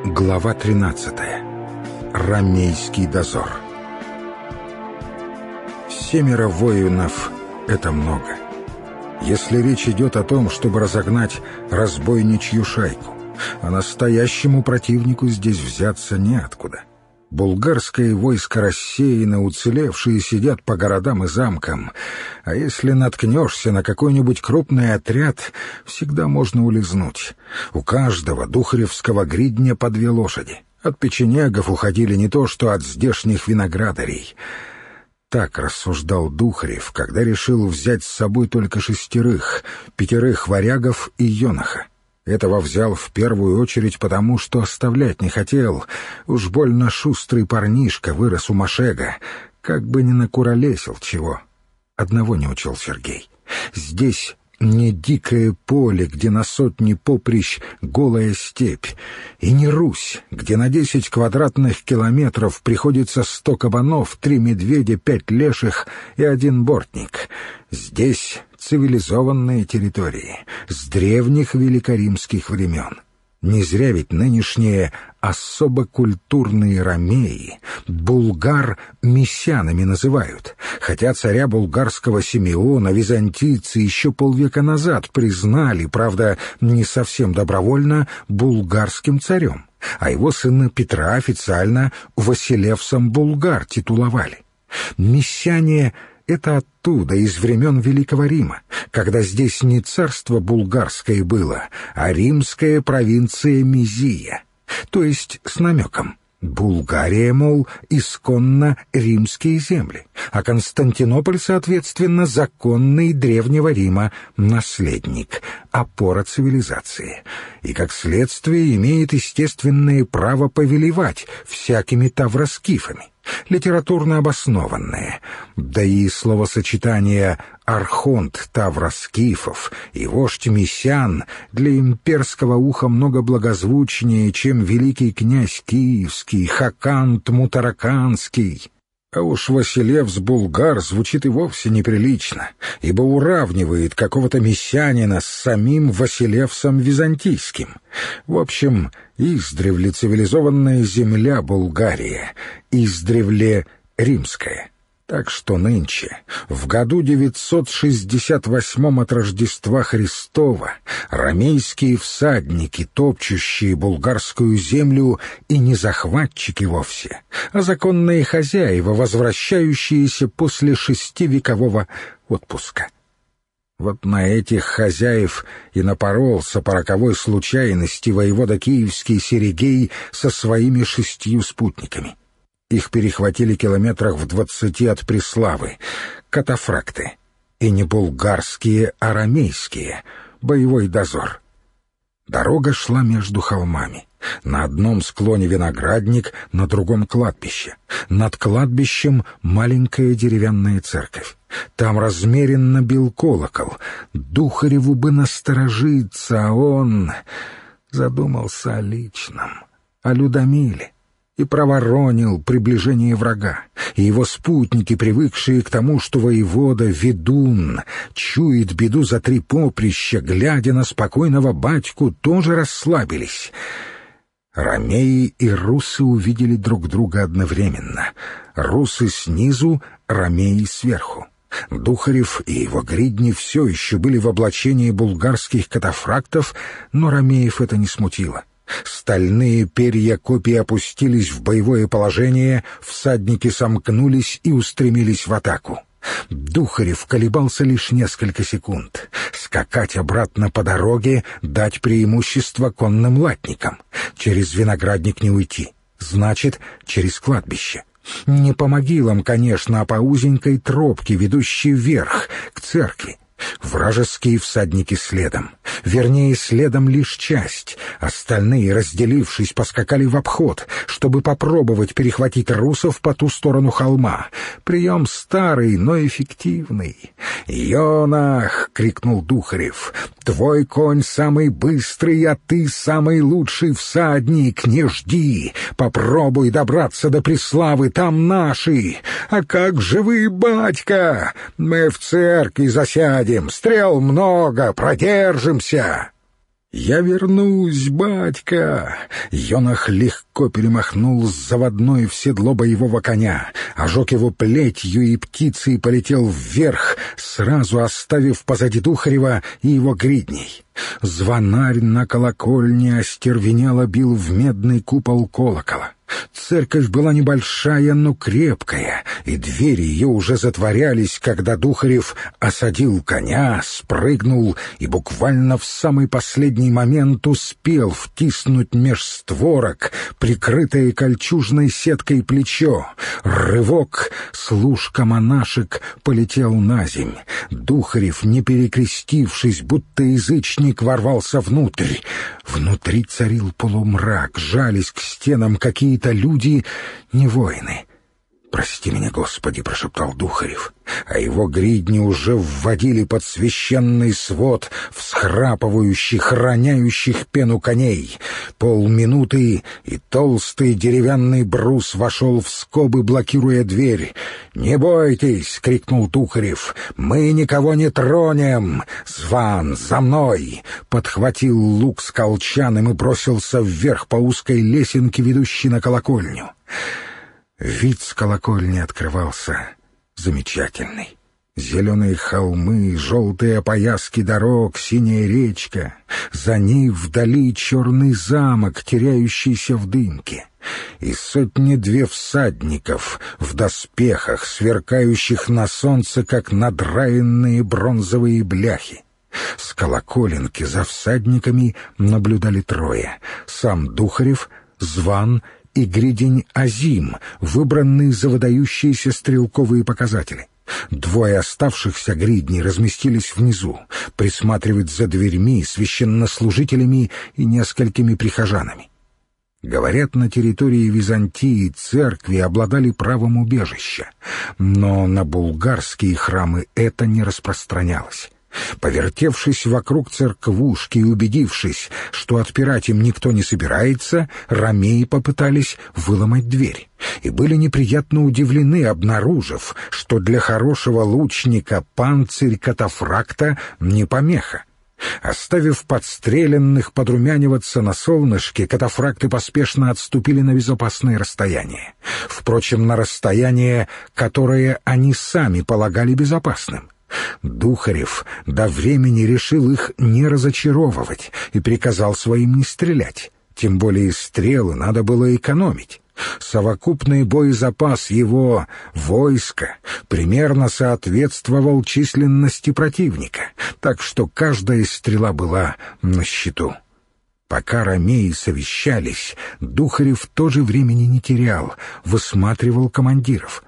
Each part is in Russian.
Глава 13. Ромейский дозор. 7 воинов — это много. Если речь идет о том, чтобы разогнать разбойничью шайку, а настоящему противнику здесь взяться неоткуда. Булгарское войско рассеяно, уцелевшие сидят по городам и замкам, а если наткнешься на какой-нибудь крупный отряд, всегда можно улизнуть. У каждого духаревского гридня по 2 лошади. От печенегов уходили не то что от здешних виноградарей. Так рассуждал Духарев, когда решил взять с собой только 6, 5 варягов и еноха. Этого взял в первую очередь потому, что оставлять не хотел. Уж больно шустрый парнишка вырос у Машега, как бы ни накуролесил чего. Одного не учел Сергей. Здесь не дикое поле, где на сотни поприщ голая степь, и не Русь, где на 10 квадратных километров приходится 100 кабанов, 3 медведя, 5 леших и 1 бортник. Здесь цивилизованные территории, с древних великоримских времен. Не зря ведь нынешние особо культурные ромеи булгар мессианами называют, хотя царя булгарского Симеона византийцы еще полвека назад признали, правда, не совсем добровольно, булгарским царем, а его сына Петра официально Василевсом Булгар титуловали. Мессиане — это оттуда, из времен Великого Рима, когда здесь не царство булгарское было, а римская провинция Мизия. То есть с намеком: Булгария, мол, исконно римские земли, а Константинополь, соответственно, законный Древнего Рима наследник, опора цивилизации, и, как следствие, имеет естественное право повелевать всякими тавроскифами, литературно обоснованное, да и словосочетание «архонт тавроскифов» и «вождь мессиан» для имперского уха много благозвучнее, чем великий князь Киевский, Хакант Мутараканский. А уж Василевс Булгар звучит и вовсе неприлично, ибо уравнивает какого-то мессианина с самим Василевсом Византийским. В общем, издревле цивилизованная земля Булгария, издревле римская. Так что нынче, в году 968 от Рождества Христова, ромейские всадники, топчущие булгарскую землю, и не захватчики вовсе, а законные хозяева, возвращающиеся после 6-векового отпуска. Вот на этих хозяев и напоролся по роковой случайности воевода киевский Серегей со своими 6 спутниками. Их перехватили километрах в 20 от Преславы катафракты, и не булгарские, а ромейские, боевой дозор. Дорога шла между холмами. На одном склоне виноградник, на другом кладбище. Над кладбищем маленькая деревянная церковь. Там размеренно бил колокол. Духареву бы насторожиться, а он задумался о личном, о Людомиле, и проворонил приближение врага, и его спутники, привыкшие к тому, что воевода, ведун, чует беду за 3 поприща, глядя на спокойного батьку, тоже расслабились. Ромеи и русы увидели друг друга одновременно. Русы снизу, ромеи сверху. Духарев и его гридни все еще были в облачении булгарских катафрактов, но ромеев это не смутило. Стальные перья копий опустились в боевое положение, всадники сомкнулись и устремились в атаку. Духарев колебался лишь несколько секунд. Скакать обратно по дороге, дать преимущество конным латникам. Через виноградник не уйти, значит, через кладбище. Не по могилам, конечно, а по узенькой тропке, ведущей вверх, к церкви. Вражеские всадники следом. Вернее, следом лишь часть. Остальные, разделившись, поскакали в обход, чтобы попробовать перехватить русов по ту сторону холма. Прием старый, но эффективный. «Йонах!» — крикнул Духарев. «Твой конь самый быстрый, а ты самый лучший всадник. Не жди! Попробуй добраться до Преславы, там наши! А как же вы, батька? Мы в церкви засядем, стрел много, продержимся!» «Я вернусь, батька!» Йонах легко перемахнул с заводной в седло боевого коня, ожег его плетью и птицей полетел вверх, сразу оставив позади Духарева и его гридней. Звонарь на колокольне остервенело бил в медный купол колокола. Церковь была небольшая, но крепкая, и двери ее уже затворялись, когда Духарев осадил коня, спрыгнул и буквально в самый последний момент успел втиснуть меж створок, прикрытое кольчужной сеткой плечо. Рывок, служка-монашек полетел наземь. Духарев, не перекрестившись, будто язычник, ворвался внутрь. Внутри царил полумрак, жались к стенам какие-то люди, не воины. «Прости меня, Господи!» — прошептал Духарев, а его гридни уже вводили под священный свод всхрапывающих, роняющих пену коней. Полминуты, и толстый деревянный брус вошел в скобы, блокируя дверь. «Не бойтесь!» — крикнул Духарев. «Мы никого не тронем! Зван, за мной!» Подхватил лук с колчаном и бросился вверх по узкой лесенке, ведущей на колокольню. Вид с колокольни открывался замечательный. Зеленые холмы, желтые опояски дорог, синяя речка. За ней вдали черный замок, теряющийся в дымке. И сотни-две всадников в доспехах, сверкающих на солнце, как надраенные бронзовые бляхи. С колоколенки за всадниками наблюдали трое: сам Духарев, Зван и гридень Азим, выбранные за выдающиеся стрелковые показатели. Двое оставшихся гридней разместились внизу, присматривать за дверьми, священнослужителями и несколькими прихожанами. Говорят, на территории Византии церкви обладали правом убежища, но на булгарские храмы это не распространялось. Повертевшись вокруг церквушки и убедившись, что отпирать им никто не собирается, ромеи попытались выломать дверь и были неприятно удивлены, обнаружив, что для хорошего лучника панцирь катафракта не помеха. Оставив подстреленных подрумяниваться на солнышке, катафракты поспешно отступили на безопасное расстояние. Впрочем, на расстояние, которое они сами полагали безопасным. Духарев до времени решил их не разочаровывать и приказал своим не стрелять, тем более стрелы надо было экономить. Совокупный боезапас его войска примерно соответствовал численности противника, так что каждая стрела была на счету. Пока ромеи совещались, Духарев тоже времени не терял, высматривал командиров.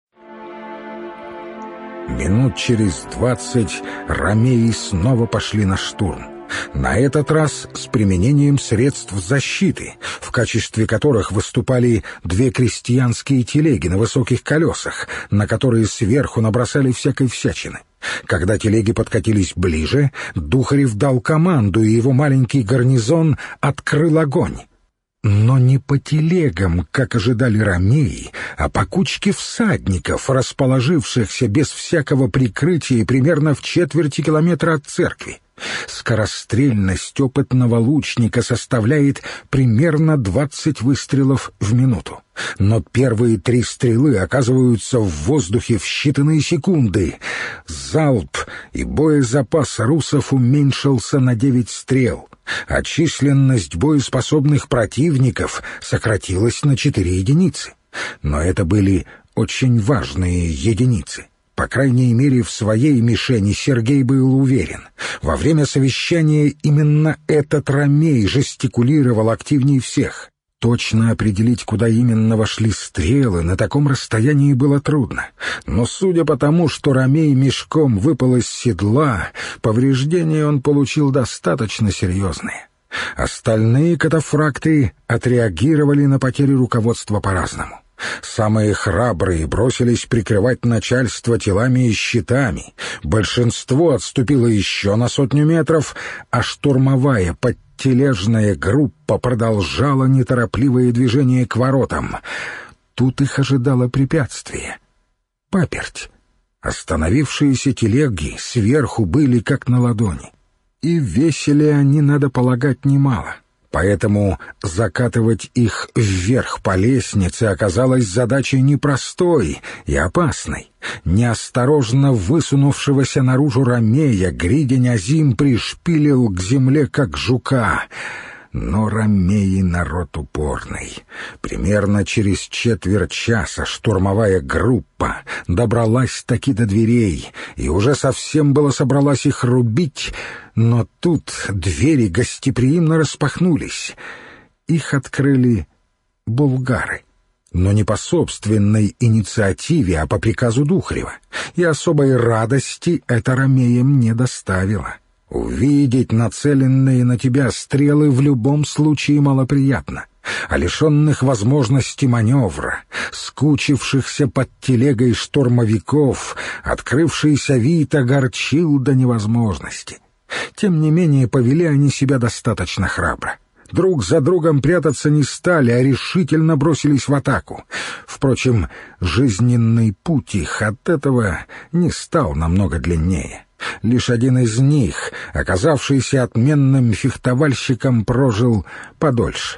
Минут через 20 ромеи снова пошли на штурм. На этот раз с применением средств защиты, в качестве которых выступали две крестьянские телеги на высоких колесах, на которые сверху набросали всякой всячины. Когда телеги подкатились ближе, Духарев дал команду, и его маленький гарнизон открыл огонь. Но не по телегам, как ожидали ромеи, а по кучке всадников, расположившихся без всякого прикрытия примерно в четверти километра от церкви. Скорострельность опытного лучника составляет примерно 20 выстрелов в минуту. Но первые 3 стрелы оказываются в воздухе в считанные секунды. Залп, и боезапас русов уменьшился на 9 стрел, а численность боеспособных противников сократилась на 4 единицы. Но это были очень важные единицы. По крайней мере, в своей мишени Сергей был уверен. Во время совещания именно этот ромей жестикулировал активнее всех. Точно определить, куда именно вошли стрелы, на таком расстоянии было трудно. Но судя по тому, что ромей мешком выпал из седла, повреждения он получил достаточно серьезные. Остальные катафракты отреагировали на потери руководства по-разному. Самые храбрые бросились прикрывать начальство телами и щитами. Большинство отступило еще на 100 метров, а штурмовая подтележная группа продолжала неторопливое движение к воротам. Тут их ожидало препятствие — паперть. Остановившиеся телеги сверху были как на ладони. И весили они, надо полагать, немало. Поэтому закатывать их вверх по лестнице оказалось задачей непростой и опасной. Неосторожно высунувшегося наружу ромея Гридень Азим пришпилил к земле, как жука. Но ромеи народ упорный. Примерно через четверть часа штурмовая группа добралась-таки до дверей и уже совсем было собралась их рубить, но тут двери гостеприимно распахнулись. Их открыли булгары. Но не по собственной инициативе, а по приказу Духарева. И особой радости это ромеям не доставило. Увидеть нацеленные на тебя стрелы в любом случае малоприятно, а лишенных возможности маневра, скучившихся под телегой штурмовиков, открывшийся вид огорчил до невозможности. Тем не менее, повели они себя достаточно храбро. Друг за другом прятаться не стали, а решительно бросились в атаку. Впрочем, жизненный путь их от этого не стал намного длиннее. Лишь один из них, оказавшийся отменным фехтовальщиком, прожил подольше.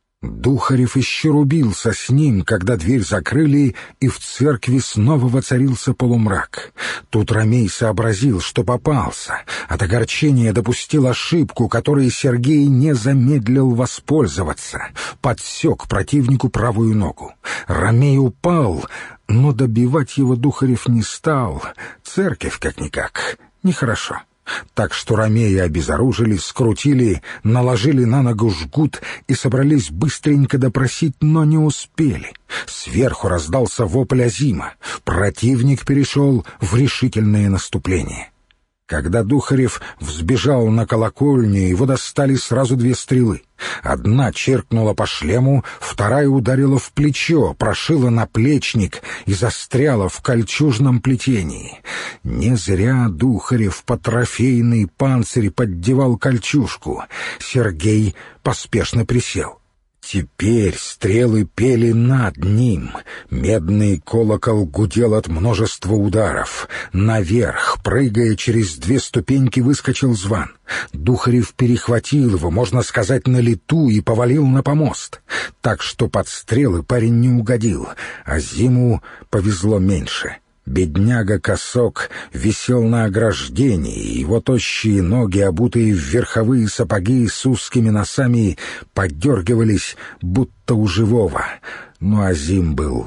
Духарев еще рубился с ним, когда дверь закрыли, и в церкви снова воцарился полумрак. Тут ромей сообразил, что попался. От огорчения допустил ошибку, которой Сергей не замедлил воспользоваться. Подсек противнику правую ногу. Ромей упал, но добивать его Духарев не стал. Церковь, как-никак, нехорошо. Так что ромеи обезоружили, скрутили, наложили на ногу жгут и собрались быстренько допросить, но не успели. Сверху раздался вопль Азима. Противник перешел в решительное наступление. Когда Духарев взбежал на колокольню, его достали сразу две стрелы. Одна черкнула по шлему, вторая ударила в плечо, прошила наплечник и застряла в кольчужном плетении. Не зря Духарев по трофейный панцирь поддевал кольчужку. Сергей поспешно присел. Теперь стрелы пели над ним. Медный колокол гудел от множества ударов. Наверх, прыгая через две ступеньки, выскочил Зван. Духарев перехватил его, можно сказать, на лету и повалил на помост. Так что под стрелы парень не угодил, а Зиму повезло меньше. Бедняга Косок висел на ограждении, и его тощие ноги, обутые в верховые сапоги с узкими носами, подергивались, будто у живого. Но Азим был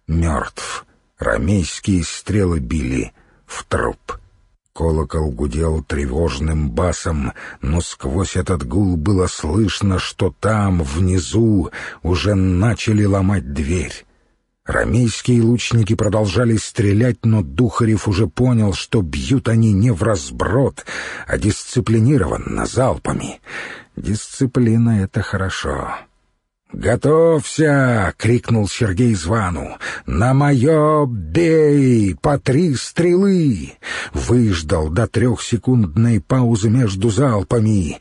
мертв. Ромейские стрелы били в труп. Колокол гудел тревожным басом, но сквозь этот гул было слышно, что там, внизу, уже начали ломать дверь. Ромейские лучники продолжали стрелять, но Духарев уже понял, что бьют они не вразброд, а дисциплинированно, залпами. Дисциплина — это хорошо. «Готовься!» — крикнул Сергей Звану. «На мое бей! По 3 стрелы!» Выждал до 3-секундной паузы между залпами.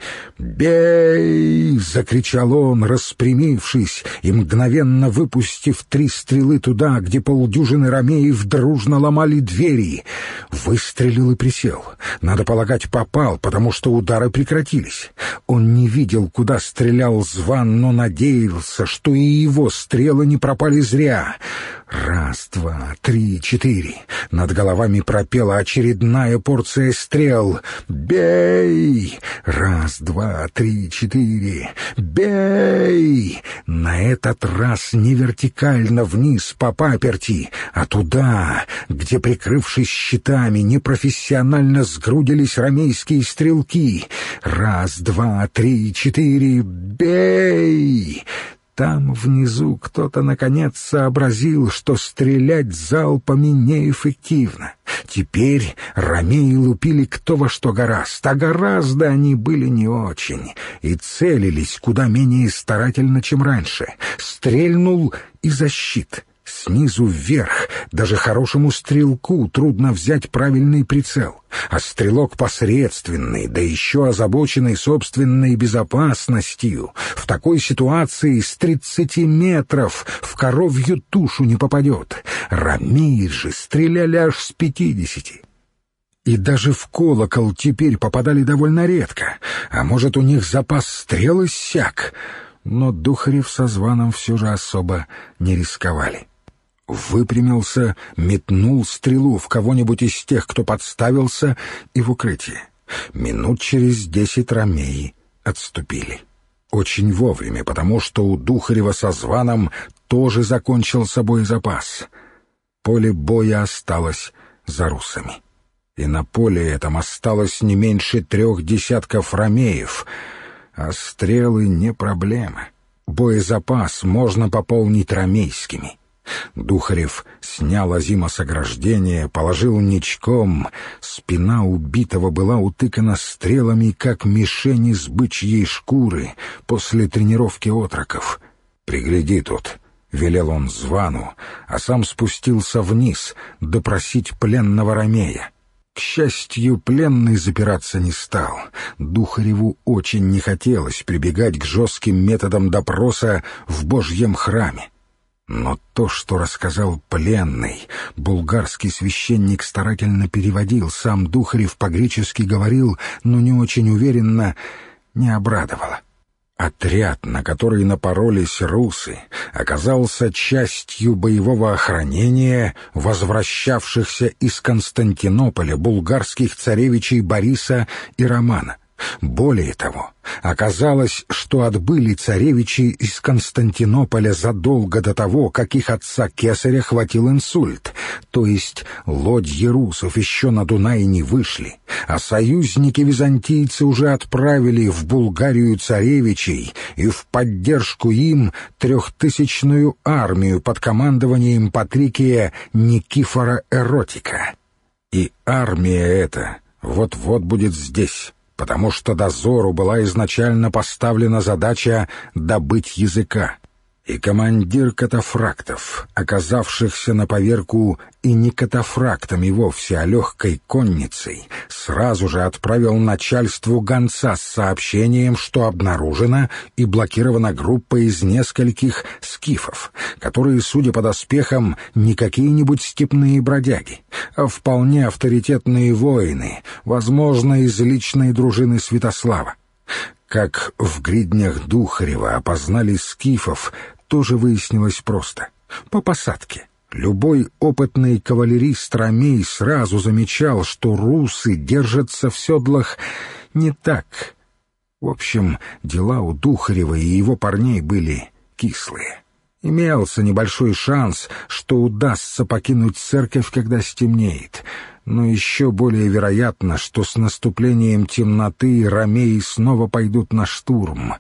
«Бей!» — закричал он, распрямившись и мгновенно выпустив 3 стрелы туда, где полдюжины ромеев дружно ломали двери. Выстрелил и присел. Надо полагать, попал, потому что удары прекратились. Он не видел, куда стрелял Зван, но надеялся, что и его стрелы не пропали зря. 1, 2, 3, 4. Над головами пропела очередная порция стрел. «Бей!» 1, 2, 3, 4. «Бей!» На этот раз не вертикально вниз по паперти, а туда, где, прикрывшись щитами, непрофессионально сгрудились ромейские стрелки. 1, 2, 3, 4. «Бей!» Там внизу кто-то наконец сообразил, что стрелять залпами неэффективно. Теперь ромеи лупили кто во что гораст, а гораздо они были не очень, и целились куда менее старательно, чем раньше. Стрельнул и за щит. Снизу вверх даже хорошему стрелку трудно взять правильный прицел, а стрелок посредственный, да еще озабоченный собственной безопасностью, в такой ситуации с 30 метров в коровью тушу не попадет. Ромеи же стреляли аж с 50. и даже в колокол теперь попадали довольно редко, а может, у них запас стрел иссяк. Но Духарев со Званом все же особо не рисковали. Выпрямился, метнул стрелу в кого-нибудь из тех, кто подставился, и в укрытие. Минут через 10 ромеи отступили. Очень вовремя, потому что у Духарева со Званом тоже закончился боезапас. Поле боя осталось за русами. И на поле этом осталось не меньше 3 десятков ромеев. А стрелы не проблема. Боезапас можно пополнить ромейскими. Духарев снял Азима с ограждения, положил ничком. Спина убитого была утыкана стрелами, как мишень из бычьей шкуры после тренировки отроков. «Пригляди тут», — велел он Звану, а сам спустился вниз допросить пленного ромея. К счастью, пленный запираться не стал. Духареву очень не хотелось прибегать к жестким методам допроса в Божьем храме. Но то, что рассказал пленный, булгарский священник старательно переводил, сам Духарев по-гречески говорил, но не очень уверенно, не обрадовало. Отряд, на который напоролись русы, оказался частью боевого охранения возвращавшихся из Константинополя булгарских царевичей Бориса и Романа. Более того, оказалось, что отбыли царевичи из Константинополя задолго до того, как их отца Кесаря хватил инсульт, то есть лодьи русов еще на Дунай не вышли, а союзники-византийцы уже отправили в Булгарию царевичей и в поддержку им 3000-ю армию под командованием Патрикия Никифора Эротика. И армия эта вот-вот будет здесь, потому что дозору была изначально поставлена задача добыть языка. И командир катафрактов, оказавшихся на поверку и не катафрактами вовсе, а легкой конницей, сразу же отправил начальству гонца с сообщением, что обнаружена и блокирована группа из нескольких скифов, которые, судя по доспехам, не какие-нибудь степные бродяги, а вполне авторитетные воины, возможно, из личной дружины Святослава. Как в гриднях Духарева опознали скифов, тоже выяснилось просто. По посадке. Любой опытный кавалерист ромей сразу замечал, что русы держатся в седлах не так. В общем, дела у Духарева и его парней были кислые. Имелся небольшой шанс, что удастся покинуть церковь, когда стемнеет, но еще более вероятно, что с наступлением темноты ромеи снова пойдут на штурм.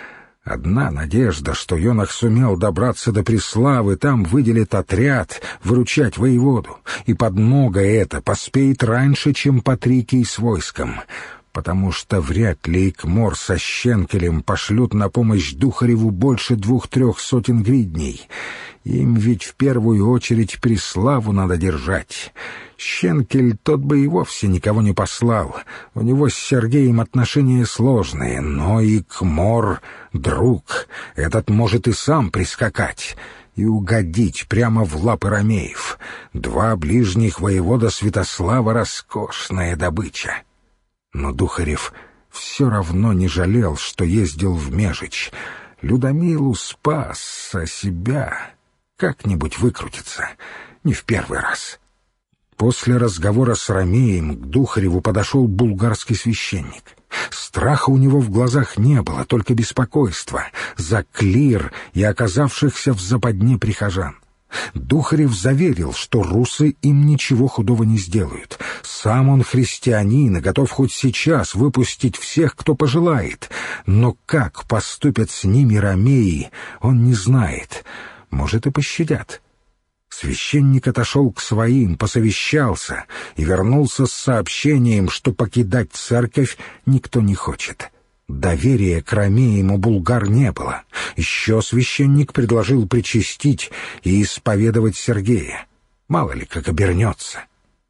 Одна надежда, что Йонах сумел добраться до Преславы, там выделит отряд выручать воеводу, и подмога эта поспеет раньше, чем Патрикий с войском, потому что вряд ли Икмор со Щенкелем пошлют на помощь Духареву больше 2-3 сотен гридней. Им ведь в первую очередь Преславу надо держать. Щенкель тот бы и вовсе никого не послал. У него с Сергеем отношения сложные, но Икмор — друг. Этот может и сам прискакать и угодить прямо в лапы ромеев. 2 ближних воевода Святослава — роскошная добыча. Но Духарев все равно не жалел, что ездил в Межич. Людомилу спас, а себя как-нибудь выкрутится, не в первый раз. После разговора с ромеем к Духареву подошел булгарский священник. Страха у него в глазах не было, только беспокойство за клир и оказавшихся в западне прихожан. Духарев заверил, что русы им ничего худого не сделают. Сам он христианин и готов хоть сейчас выпустить всех, кто пожелает. Но как поступят с ними ромеи, он не знает. Может, и пощадят. Священник отошел к своим, посовещался и вернулся с сообщением, что покидать церковь никто не хочет. Доверия к ромеям у булгар не было. Еще священник предложил причастить и исповедовать Сергея. Мало ли, как обернется.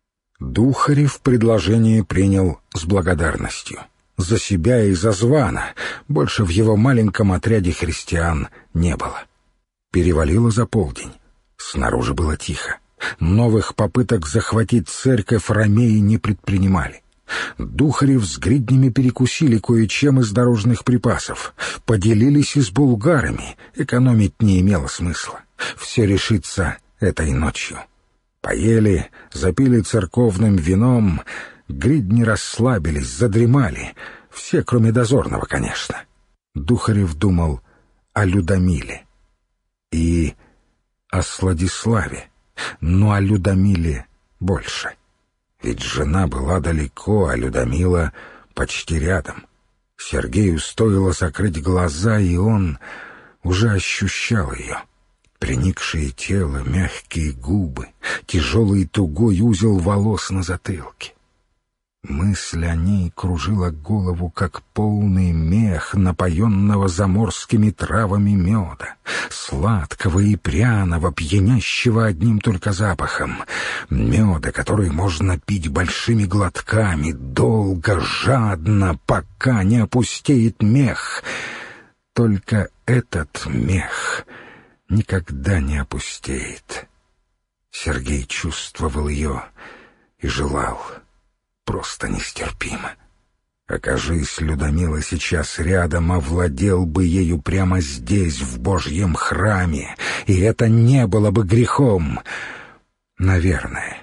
Духарев предложение принял с благодарностью. За себя и за Звана. Больше в его маленьком отряде христиан не было. Перевалило за полдень. Снаружи было тихо. Новых попыток захватить церковь ромеи не предпринимали. Духарев с гриднями перекусили кое-чем из дорожных припасов, поделились и с булгарами, экономить не имело смысла. Все решится этой ночью. Поели, запили церковным вином, гридни расслабились, задремали, все, кроме дозорного, конечно. Духарев думал о Людомиле и о Сладиславе, но о Людомиле больше. Ведь жена была далеко, а Людомила почти рядом. Сергею стоило закрыть глаза, и он уже ощущал ее. Приникшее тело, мягкие губы, тяжелый тугой узел волос на затылке. Мысль о ней кружила голову, как полный мех, напоенного заморскими травами меда, сладкого и пряного, пьянящего одним только запахом. Меда, который можно пить большими глотками, долго, жадно, пока не опустеет мех. Только этот мех никогда не опустеет. Сергей чувствовал ее и желал. Просто нестерпимо. Окажись Людомила сейчас рядом, овладел бы ею прямо здесь, в Божьем храме, и это не было бы грехом. Наверное,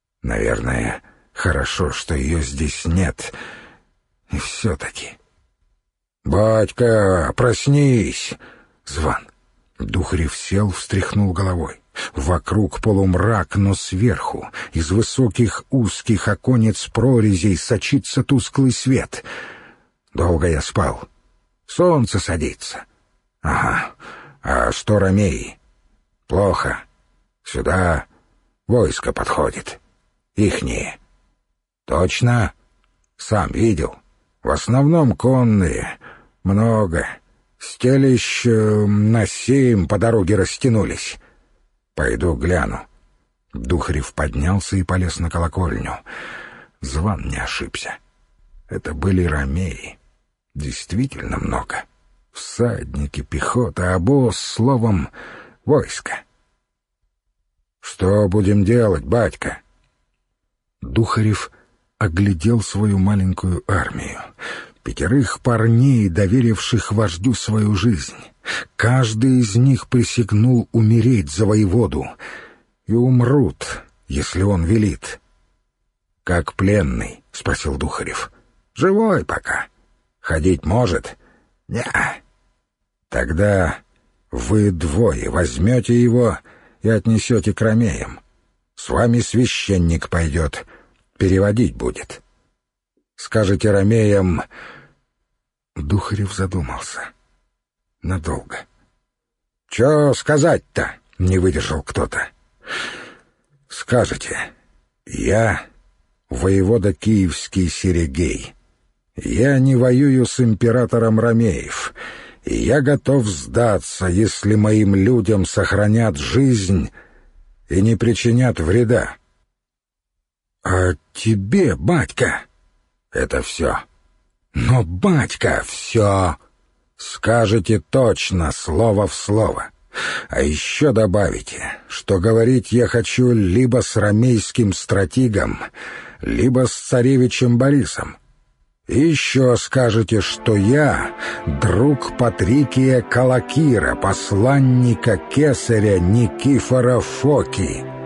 хорошо, что ее здесь нет. И все-таки... «Батька, проснись!» Звон. Духарев сел, встряхнул головой. Вокруг полумрак, но сверху, из высоких узких оконец прорезей, сочится тусклый свет. Долго я спал. Солнце садится. Ага. А что ромеи? Плохо. Сюда войско подходит. Ихние. Точно? Сам видел. В основном конные. Много. Стелищ на 7 по дороге растянулись. Пойду гляну. Духарев поднялся и полез на колокольню. Зван не ошибся. Это были ромеи. Действительно много. Всадники, пехота, обоз, словом, войско. «Что будем делать, батька?» Духарев оглядел свою маленькую армию. 5 парней, доверивших вождю свою жизнь. Каждый из них присягнул умереть за воеводу. И умрут, если он велит. «Как пленный?» — спросил Духарев. «Живой пока. Ходить может?» «Не-а». «Тогда вы 2 возьмете его и отнесете к ромеям. С вами священник пойдет, переводить будет. Скажете ромеям...» Духарев задумался. Надолго. «Чё сказать-то?» — не выдержал кто-то. «Скажете, я воевода киевский Серегей. Я не воюю с императором ромеев, и я готов сдаться, если моим людям сохранят жизнь и не причинят вреда». «А тебе, батька?» «Это все». «Но, батька, все...» «Скажете точно, слово в слово. А еще добавите, что говорить я хочу либо с ромейским стратегом, либо с царевичем Борисом. И еще скажете, что я друг Патрикия Калакира, посланника кесаря Никифора Фоки».